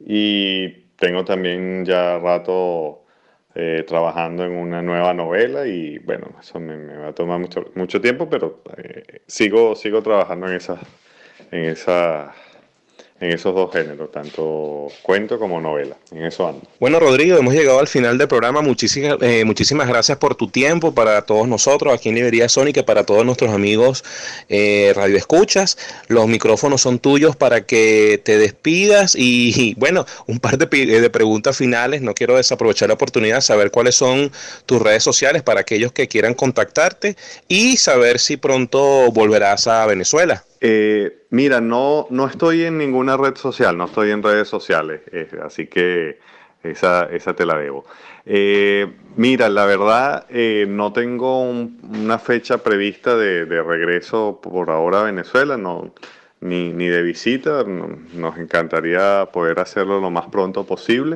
y tengo también ya rato Eh, trabajando en una nueva novela, y bueno, eso me, me va a tomar mucho, mucho tiempo, pero eh, sigo, sigo trabajando en, esas, en, esa, en esos dos géneros, tanto cuento como novela, en eso ando.
Bueno, Rodrigo, hemos llegado al final del programa. Muchísimas, eh, muchísimas gracias por tu tiempo, para todos nosotros aquí en Librería Sónica, para todos nuestros amigos eh, radioescuchas. Los micrófonos son tuyos para que te despidas y, y bueno, un par de, de preguntas finales. No quiero desaprovechar la oportunidad de saber cuáles son tus redes sociales para aquellos que quieran contactarte y saber si pronto volverás a Venezuela.
Eh, mira, no, no estoy en ninguna red social, no estoy en redes sociales, eh, así que esa, esa te la debo. Eh, mira, la verdad, eh, no tengo un, una fecha prevista de, de regreso por ahora a Venezuela, no, ni, ni de visita. No, nos encantaría poder hacerlo lo más pronto posible.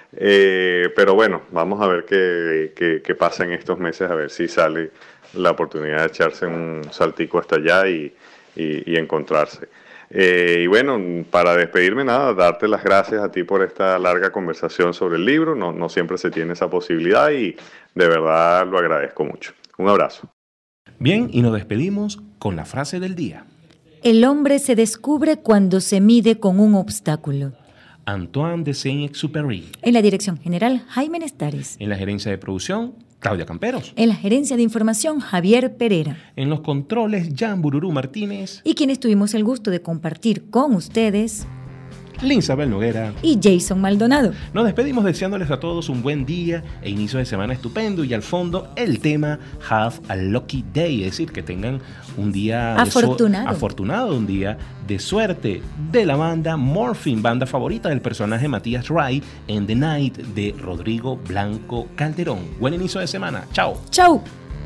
Eh, pero bueno, vamos a ver qué, qué, qué pasa en estos meses, a ver si sale la oportunidad de echarse un saltico hasta allá y Y, y encontrarse. Eh, y bueno, para despedirme, nada, darte las gracias a ti por esta larga conversación sobre el libro. No, no siempre se tiene esa posibilidad y de verdad lo agradezco mucho. Un abrazo.
Bien, y nos despedimos con la frase del día.
El hombre se descubre cuando se mide con un obstáculo.
Antoine de Saint-Exupéry.
En la dirección general, Jaime Nestares.
En la gerencia de producción, Claudia Camperos.
En la gerencia de información, Javier Pereira.
En los controles, Jan Bururú Martínez.
Y quienes tuvimos el gusto de compartir con ustedes,
Linsabel Noguera
y Jason Maldonado.
Nos despedimos deseándoles a todos un buen día e inicio de semana estupendo, y al fondo el tema Have a Lucky Day, es decir, que tengan un día
afortunado,
de su- afortunado un día de suerte, de la banda Morphine, banda favorita del personaje Matías Ray en The Night de Rodrigo Blanco Calderón. Buen inicio de semana, chao.
Chau.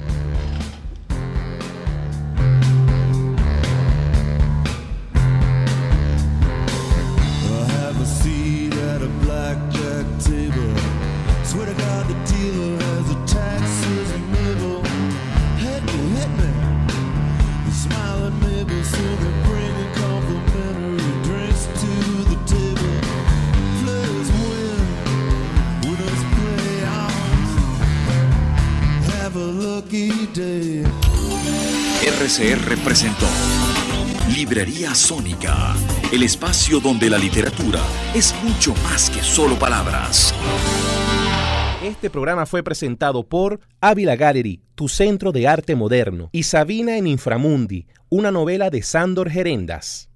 Swear to God the dealer has a Texas nibble. Hit me, hit me. The smiling nibble, so they're bringing complimentary drinks to the table. Players win, winners play on. Have a lucky day.
R C R presentó Librería Sónica, el espacio donde la literatura es mucho más que solo palabras.
Este programa fue presentado por Ávila Gallery, tu centro de arte moderno, y Sabina en Inframundi, una novela de Sándor Gerendas.